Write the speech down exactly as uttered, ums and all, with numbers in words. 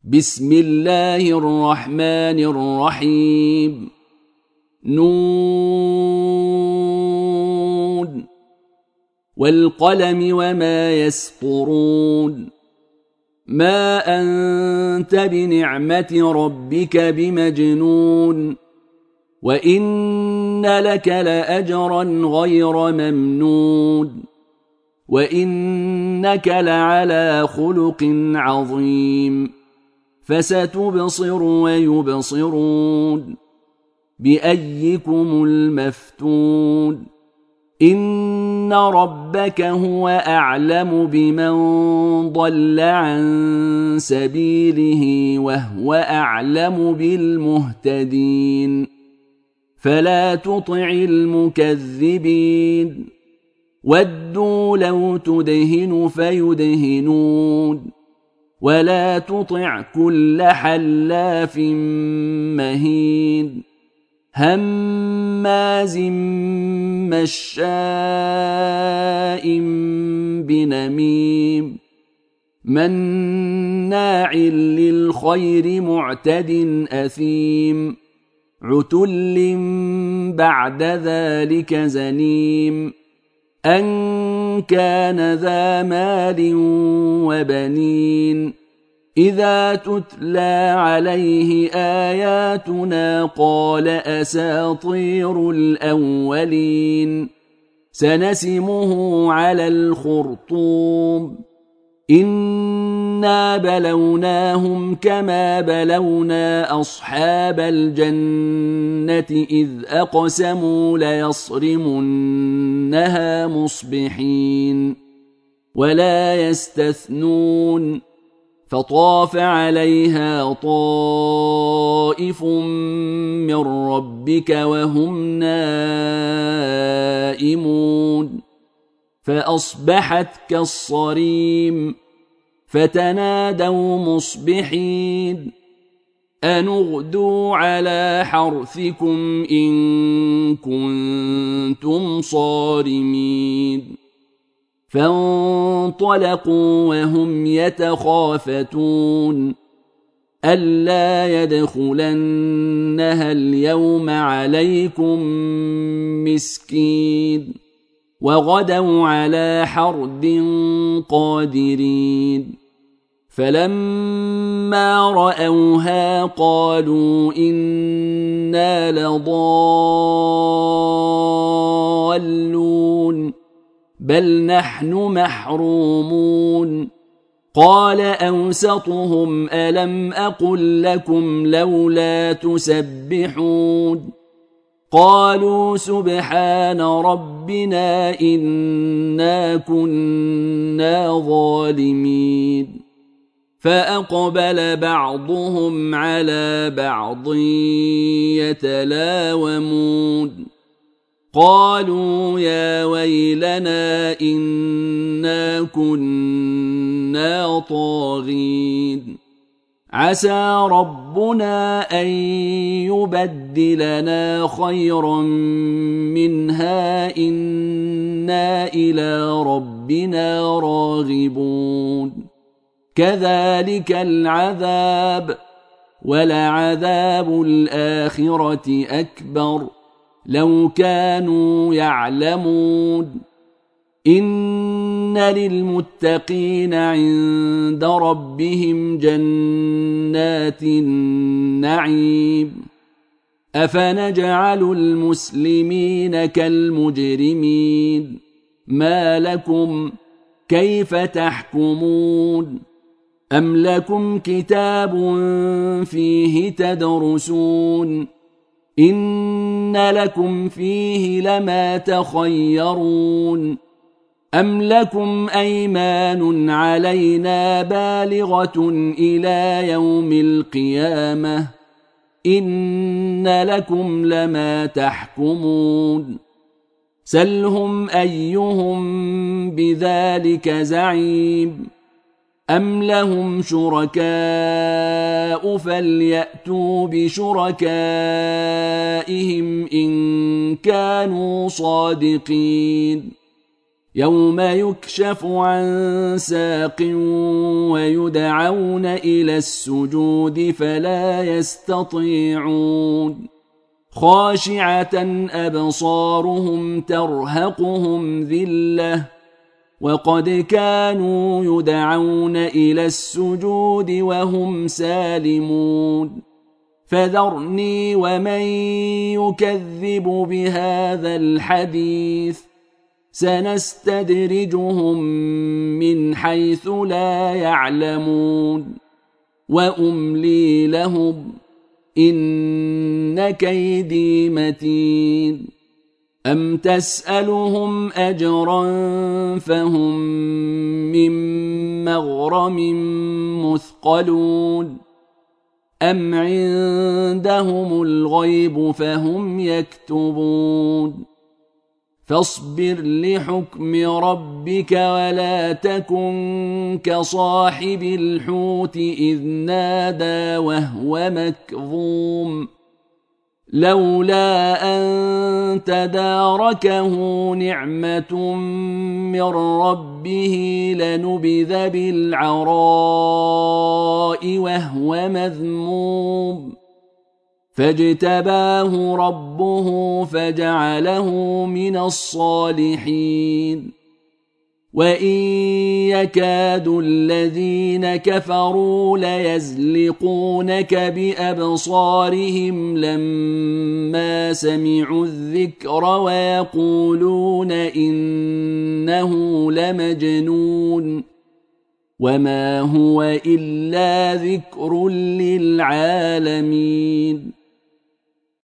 بسم الله الرحمن الرحيم. نون والقلم وما يسطرون. ما أنت بنعمة ربك بمجنون، وإن لك لأجرا غير ممنون، وإنك لعلى خلق عظيم. فستبصر ويبصرون بأيكم المفتون. إن ربك هو أعلم بمن ضل عن سبيله وهو أعلم بالمهتدين. فلا تطع المكذبين، ودوا لو تدهن فيدهنون. ولا تطع كل حلاف مهين هماز مشاء بنميم مناع للخير معتد أثيم عتل بعد ذلك زنيم أن كان ذا مال وبنين. إذا تتلى عليه آياتنا قال أساطير الأولين. سنسمه على الخرطوم. إنا بلوناهم كما بلونا أصحاب الجنة إذ أقسموا ليصرمنها مصبحين ولا يستثنون. فطاف عليها طائف من ربك وهم نائمون فأصبحت كالصريم. فتنادوا مصبحين أن اغدوا على حرثكم إن كنتم صارمين. فانطلقوا وهم يتخافتون ألا يدخلنها اليوم عليكم مسكين. وغدوا على حرد قادرين. فلما رأوها قالوا إنا لضالون بل نحن محرومون. قال أوسطهم ألم أقل لكم لولا تسبحون. قالوا سبحان ربنا إنا كنا ظالمين. فأقبل بعضهم على بعض يتلاومون قالوا يا ويلنا إنا كنا طاغين. عسى ربنا أن يبدلنا خيرا منها إنا إلى ربنا راغبون. كذلك العذاب ولعذاب الآخرة أكبر لو كانوا يعلمون. إن للمتقين عند ربهم جنات النعيم. أفنجعل المسلمين كالمجرمين ما لكم كيف تحكمون. أم لكم كتاب فيه تدرسون إن لكم فيه لما تخيرون. أم لكم أيمان علينا بالغة إلى يوم القيامة إن لكم لما تحكمون. سلهم أيهم بذلك زعيم. أم لهم شركاء فليأتوا بشركائهم إن كانوا صادقين. يوم يكشف عن ساق ويدعون إلى السجود فلا يستطيعون خاشعة أبصارهم ترهقهم ذلة وقد كانوا يدعون إلى السجود وهم سالمون فذرني ومن يكذب بهذا الحديث سنستدرجهم من حيث لا يعلمون وأملي لهم إن كيدي متين أم تسألهم أجرا فهم من مغرم مثقلون أم عندهم الغيب فهم يكتبون فاصبر لحكم ربك ولا تكن كصاحب الحوت إذ نادى وهو مكظوم لولا أن تداركه نعمة من ربه لنبذ بالعراء وهو مذموم فاجتباه ربه فجعله من الصالحين وإن يكاد الذين كفروا ليزلقونك بأبصارهم لما سمعوا الذكر ويقولون إنه لمجنون وما هو إلا ذكر للعالمين